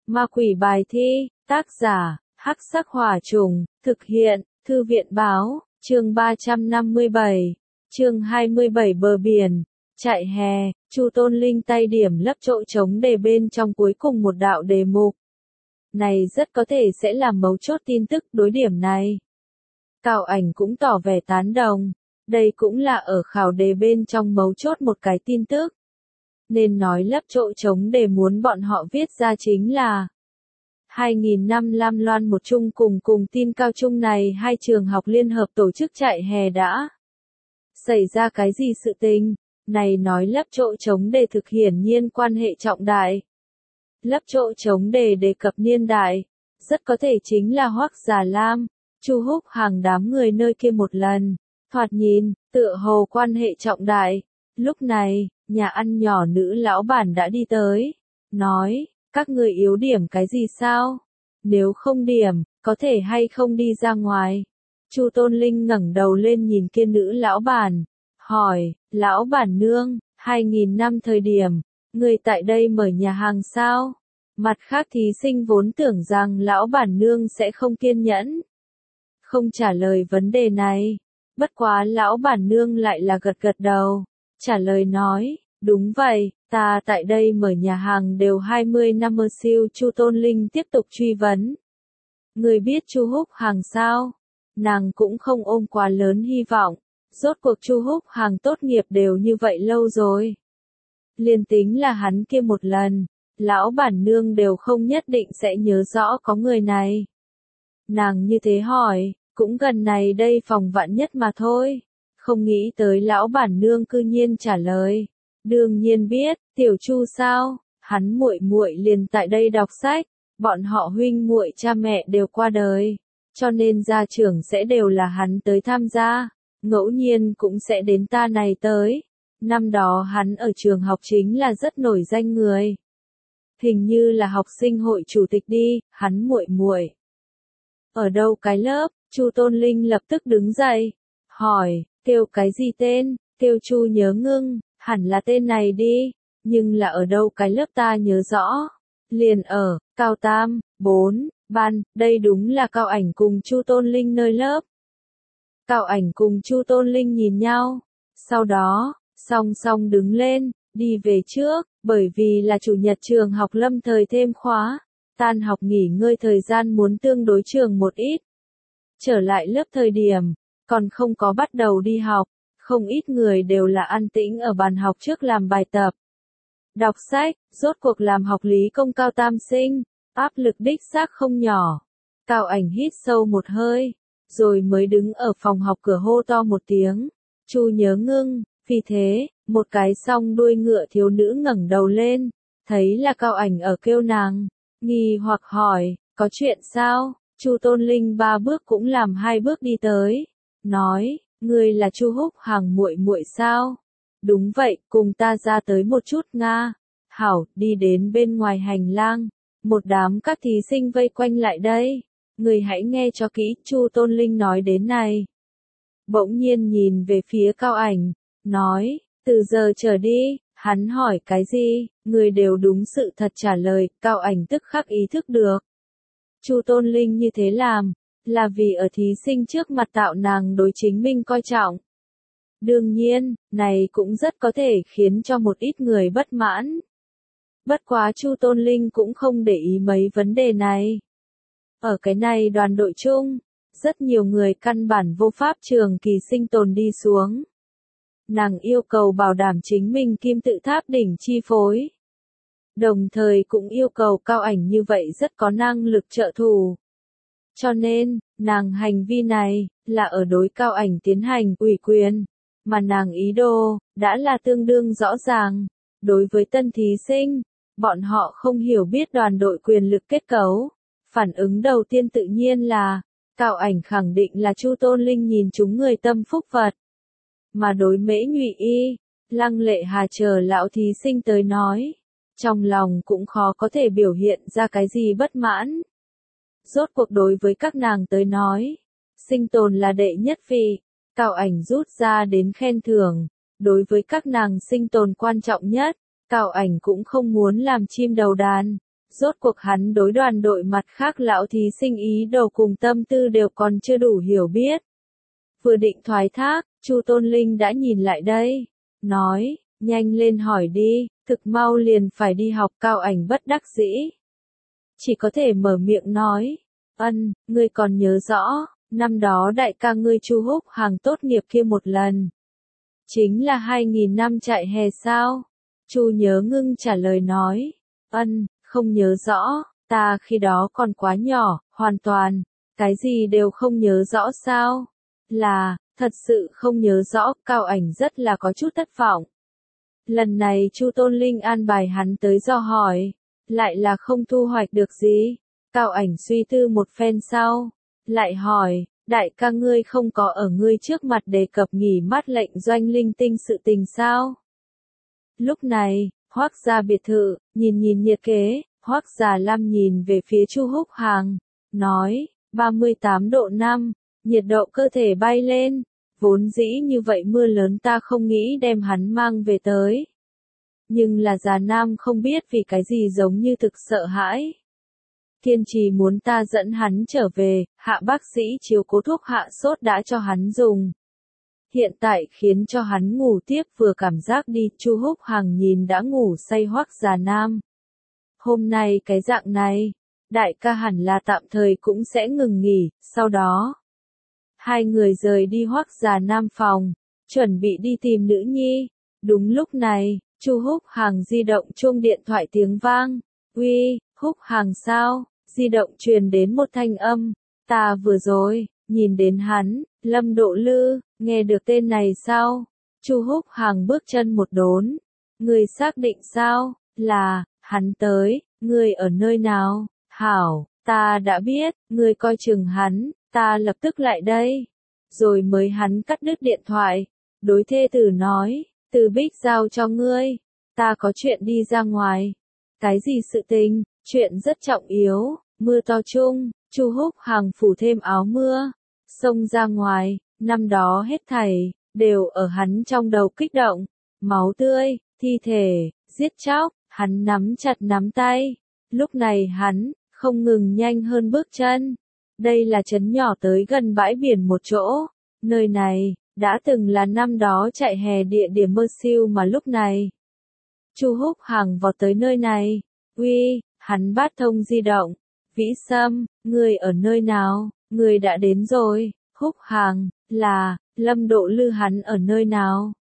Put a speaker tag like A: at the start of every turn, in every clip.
A: Ma quỷ bài thi, tác giả, Hắc Sắc Hỏa Trùng, thực hiện, Thư viện Báo, chương 357, chương 27 bờ biển, chạy hè, Chu Tôn Linh tay điểm lấp chỗ trống đề bên trong cuối cùng một đạo đề mục. Này rất có thể sẽ là mấu chốt tin tức đối điểm này. Cao Ảnh cũng tỏ vẻ tán đồng, đây cũng là ở khảo đề bên trong mấu chốt một cái tin tức. Nên nói lấp chỗ trống đề muốn bọn họ viết ra chính là 2000 năm Lam Loan một chung cùng tin cao trung này hai trường học liên hợp tổ chức chạy hè đã xảy ra cái gì sự tình, này nói lấp chỗ trống đề thực hiển nhiên quan hệ trọng đại. Lấp chỗ trống đề đề cập niên đại, rất có thể chính là Hoắc Già Lam, Chu Húc hàng đám người nơi kia một lần, thoạt nhìn, tựa hồ quan hệ trọng đại. Lúc này, nhà ăn nhỏ nữ lão bản đã đi tới, nói, các người yếu điểm cái gì sao? Nếu không điểm, có thể hay không đi ra ngoài? Chu Tôn Linh ngẩng đầu lên nhìn kia nữ lão bản, hỏi, lão bản nương, 2000 năm thời điểm, người tại đây mở nhà hàng sao? Mặt khác thí sinh vốn tưởng rằng lão bản nương sẽ không kiên nhẫn, không trả lời vấn đề này. Bất quá lão bản nương lại là gật gật đầu, trả lời nói, đúng vậy, ta tại đây mở nhà hàng đều 20 năm mơ siêu. Chu Tôn Linh tiếp tục truy vấn. Người biết Chu Húc hàng sao? Nàng cũng không ôm quá lớn hy vọng, rốt cuộc Chu Húc hàng tốt nghiệp đều như vậy lâu rồi. Liên tính là hắn kia một lần, lão bản nương đều không nhất định sẽ nhớ rõ có người này. Nàng như thế hỏi, cũng gần này đây phòng vạn nhất mà thôi. Không nghĩ tới lão bản nương cư nhiên trả lời. Đương nhiên biết, tiểu Chu sao, hắn muội muội liền tại đây đọc sách, bọn họ huynh muội cha mẹ đều qua đời, cho nên gia trưởng sẽ đều là hắn tới tham gia, ngẫu nhiên cũng sẽ đến ta này tới. Năm đó hắn ở trường học chính là rất nổi danh người. Hình như là học sinh hội chủ tịch đi, hắn muội muội. Ở đâu cái lớp? Chu Tôn Linh lập tức đứng dậy, hỏi, kêu cái gì tên? Kêu Chu Nhớ Ngưng, hẳn là tên này đi, nhưng là ở đâu cái lớp ta nhớ rõ. Liền ở, cao tam, 4, ban, đây đúng là Cao Ảnh cùng Chu Tôn Linh nơi lớp. Cao Ảnh cùng Chu Tôn Linh nhìn nhau, sau đó, song song đứng lên, đi về trước, bởi vì là chủ nhật trường học lâm thời thêm khóa, tan học nghỉ ngơi thời gian muốn tương đối trường một ít. Trở lại lớp thời điểm, còn không có bắt đầu đi học, không ít người đều là an tĩnh ở bàn học trước làm bài tập. Đọc sách, rốt cuộc làm học lý công cao tam sinh, áp lực đích xác không nhỏ. Cao Ảnh hít sâu một hơi, rồi mới đứng ở phòng học cửa hô to một tiếng, Chu Nhớ Ngưng. Vì thế, một cái song đuôi ngựa thiếu nữ ngẩng đầu lên, thấy là Cao Ảnh ở kêu nàng, nghi hoặc hỏi, có chuyện sao? Chu Tôn Linh 3 bước cũng làm 2 bước đi tới, nói, ngươi là Chu Húc hàng muội muội sao? Đúng vậy, cùng ta ra tới một chút nga. Hảo, đi đến bên ngoài hành lang, một đám các thí sinh vây quanh lại đây. Người hãy nghe cho kỹ, Chu Tôn Linh nói đến này. Bỗng nhiên nhìn về phía Cao Ảnh, nói, từ giờ trở đi, hắn hỏi cái gì, người đều đúng sự thật trả lời. Cao Ảnh tức khắc ý thức được. Chu Tôn Linh như thế làm, là vì ở thí sinh trước mặt tạo nàng đối chính mình coi trọng. Đương nhiên, này cũng rất có thể khiến cho một ít người bất mãn. Bất quá Chu Tôn Linh cũng không để ý mấy vấn đề này. Ở cái này đoàn đội chung, rất nhiều người căn bản vô pháp trường kỳ sinh tồn đi xuống. Nàng yêu cầu bảo đảm chính mình kim tự tháp đỉnh chi phối. Đồng thời cũng yêu cầu Cao Ảnh như vậy rất có năng lực trợ thủ. Cho nên, nàng hành vi này, là ở đối Cao Ảnh tiến hành ủy quyền, mà nàng ý đồ, đã là tương đương rõ ràng. Đối với tân thí sinh, bọn họ không hiểu biết đoàn đội quyền lực kết cấu. Phản ứng đầu tiên tự nhiên là, Cao Ảnh khẳng định là Chu Tôn Linh nhìn chúng người tâm phúc Phật. Mà đối Mễ Nhụy Y, Lăng Lệ Hà chờ lão thí sinh tới nói, trong lòng cũng khó có thể biểu hiện ra cái gì bất mãn. Rốt cuộc đối với các nàng tới nói, sinh tồn là đệ nhất vị, Cao Ảnh rút ra đến khen thưởng, đối với các nàng sinh tồn quan trọng nhất, Cao Ảnh cũng không muốn làm chim đầu đàn, Rốt cuộc hắn đối đoàn đội mặt khác lão thí sinh ý đồ cùng tâm tư đều còn chưa đủ hiểu biết. Vừa định thoái thác, Chu Tôn Linh đã nhìn lại đây, nói, nhanh lên hỏi đi, thực mau liền phải đi học. Cao Ảnh bất đắc dĩ, chỉ có thể mở miệng nói, ngươi còn nhớ rõ, năm đó đại ca ngươi Chu Húc Hàng tốt nghiệp kia một lần. Chính là 2000 năm chạy hè sao? Chu Nhớ Ngưng trả lời nói, không nhớ rõ, ta khi đó còn quá nhỏ, hoàn toàn, cái gì đều không nhớ rõ sao? Là, thật sự không nhớ rõ. Cao Ảnh rất là có chút thất vọng. Lần này Chu Tôn Linh an bài hắn tới dò hỏi, lại là không thu hoạch được gì. Cao Ảnh suy tư một phen sau, lại hỏi, đại ca ngươi không có ở ngươi trước mặt đề cập nghỉ mát lệnh doanh linh tinh sự tình sao? Lúc này, Hoắc gia biệt thự, nhìn nhiệt kế, Hoắc Già Lam nhìn về phía Chu Húc Hàng, nói, 38 độ 5, nhiệt độ cơ thể bay lên, vốn dĩ như vậy mưa lớn ta không nghĩ đem hắn mang về tới. Nhưng là già nam không biết vì cái gì giống như thực sợ hãi. Kiên trì muốn ta dẫn hắn trở về, hạ bác sĩ chiếu cố thuốc hạ sốt đã cho hắn dùng. Hiện tại khiến cho hắn ngủ tiếp vừa cảm giác đi. Chu Húc Hàng nhìn đã ngủ say Hoắc Già Nam. Hôm nay cái dạng này, đại ca hẳn là tạm thời cũng sẽ ngừng nghỉ. Sau đó, hai người rời đi Hoắc Già Nam phòng, chuẩn bị đi tìm nữ nhi. Đúng lúc này, Chu Húc Hàng di động chuông điện thoại tiếng vang. Uy, Húc Hàng sao? Di động truyền đến một thanh âm. Ta vừa rồi, nhìn đến hắn, Lâm Độ Lư, nghe được tên này sao? Chu Húc Hàng bước chân một đốn. Ngươi xác định sao? Là, hắn tới, ngươi ở nơi nào? Hảo, ta đã biết, ngươi coi chừng hắn, ta lập tức lại đây. Rồi mới hắn cắt đứt điện thoại. Đối thê tử nói, Từ Bích giao cho ngươi, ta có chuyện đi ra ngoài. Cái gì sự tình? Chuyện rất trọng yếu. Mưa to chung, Chu Húc Hàng phủ thêm áo mưa, xông ra ngoài. Năm đó hết thảy đều ở hắn trong đầu kích động, máu tươi, thi thể, giết chóc, hắn nắm chặt nắm tay. Lúc này hắn không ngừng nhanh hơn bước chân. Đây là trấn nhỏ tới gần bãi biển một chỗ. Nơi này đã từng là năm đó chạy hè địa điểm mơ siêu mà lúc này. Chu Húc Hàng vọt tới nơi này. Uy, hắn bắt thông di động. Vĩ Sâm, ngươi ở nơi nào? Ngươi đã đến rồi. Húc Hàng, là, Lâm Độ Lư hắn ở nơi nào?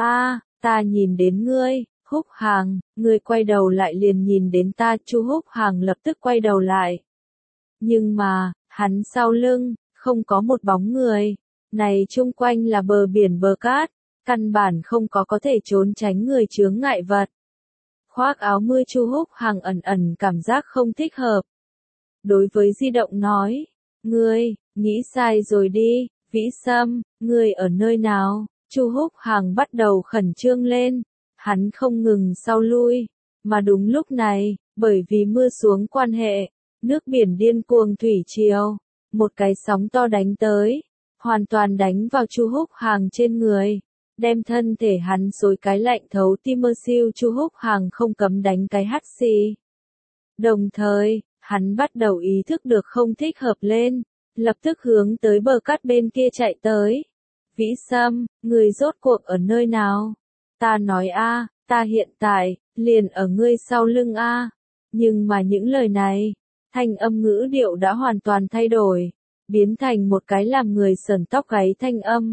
A: Ta nhìn đến ngươi. Húc Hàng, ngươi quay đầu lại liền nhìn đến ta. Chu Húc Hàng lập tức quay đầu lại. Nhưng mà, hắn sau lưng, không có một bóng người. Này chung quanh là bờ biển bờ cát, căn bản không có thể trốn tránh người chướng ngại vật. Khoác áo mưa Chu Húc Hàng ẩn cảm giác không thích hợp. Đối với di động nói, ngươi, nghĩ sai rồi đi, Vĩ Sâm, ngươi ở nơi nào? Chu Húc Hàng bắt đầu khẩn trương lên, hắn không ngừng sau lui, mà đúng lúc này, bởi vì mưa xuống quan hệ, nước biển điên cuồng thủy triều, một cái sóng to đánh tới, hoàn toàn đánh vào Chu Húc Hàng trên người, đem thân thể hắn xối cái lạnh thấu tim mơ siêu. Chu Húc Hàng không cấm đánh cái hắt xì. Đồng thời, hắn bắt đầu ý thức được không thích hợp lên, lập tức hướng tới bờ cát bên kia chạy tới. Vĩ Sâm, người rốt cuộc ở nơi nào? Ta nói ta hiện tại, liền ở ngươi sau lưng Nhưng mà những lời này, thanh âm ngữ điệu đã hoàn toàn thay đổi, biến thành một cái làm người sởn tóc gáy thanh âm.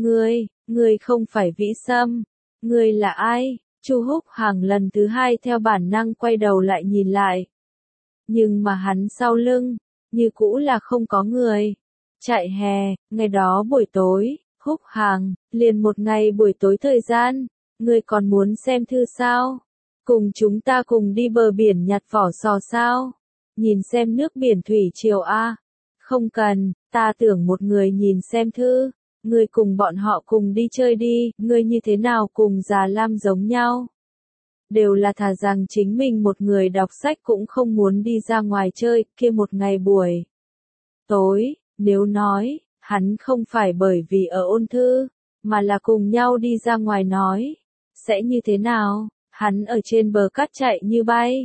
A: Ngươi không phải Vĩ Sâm, ngươi là ai? Chu Húc Hàng lần thứ hai theo bản năng quay đầu lại nhìn lại. Nhưng mà hắn sau lưng, như cũ là không có người. Chạy hè, ngày đó buổi tối, Húc Hàng, liền một ngày buổi tối thời gian, ngươi còn muốn xem thư sao? Cùng chúng ta cùng đi bờ biển nhặt vỏ sò sao? Nhìn xem nước biển thủy triều Không cần, ta tưởng một người nhìn xem thư, ngươi cùng bọn họ cùng đi chơi đi, ngươi như thế nào cùng Già Lam giống nhau? Đều là thà rằng chính mình một người đọc sách cũng không muốn đi ra ngoài chơi. Kia một ngày buổi tối, nếu nói, hắn không phải bởi vì ở ôn thư, mà là cùng nhau đi ra ngoài nói, sẽ như thế nào? Hắn ở trên bờ cát chạy như bay,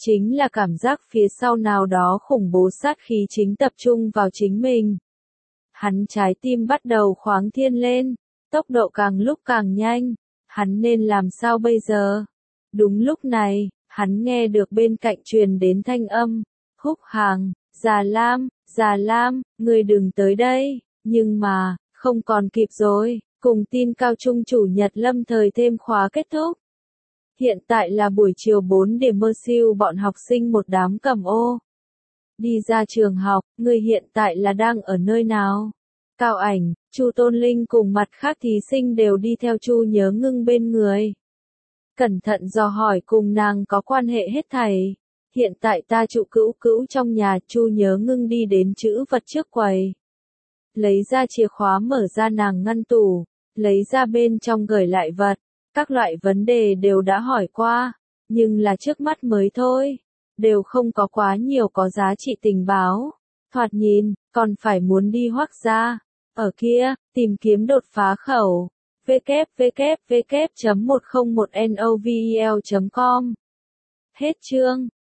A: chính là cảm giác phía sau nào đó khủng bố sát khí chính tập trung vào chính mình. Hắn trái tim bắt đầu khoáng thiên lên, tốc độ càng lúc càng nhanh, hắn nên làm sao bây giờ? Đúng lúc này, hắn nghe được bên cạnh truyền đến thanh âm, Húc Hàng, Già Lam, ngươi đừng tới đây, nhưng mà, không còn kịp rồi, cùng tin cao trung chủ nhật lâm thời thêm khóa kết thúc. Hiện tại là buổi chiều 4 điểm mơ siêu bọn học sinh một đám cầm ô. Đi ra trường học, ngươi hiện tại là đang ở nơi nào? Cao Ảnh, Chu Tôn Linh cùng mặt khác thí sinh đều đi theo Chu Nhớ Ngưng bên người. Cẩn thận dò hỏi cùng nàng có quan hệ hết thảy. Hiện tại ta Chu Cữu Cữu trong nhà, Chu Nhớ Ngưng đi đến trữ vật trước quầy. Lấy ra chìa khóa mở ra nàng ngăn tủ, lấy ra bên trong gửi lại vật. Các loại vấn đề đều đã hỏi qua, nhưng là trước mắt mới thôi. Đều không có quá nhiều có giá trị tình báo. Thoạt nhìn, còn phải muốn đi Hoắc gia. Ở kia, tìm kiếm đột phá khẩu. www.101novel.com. Hết chương.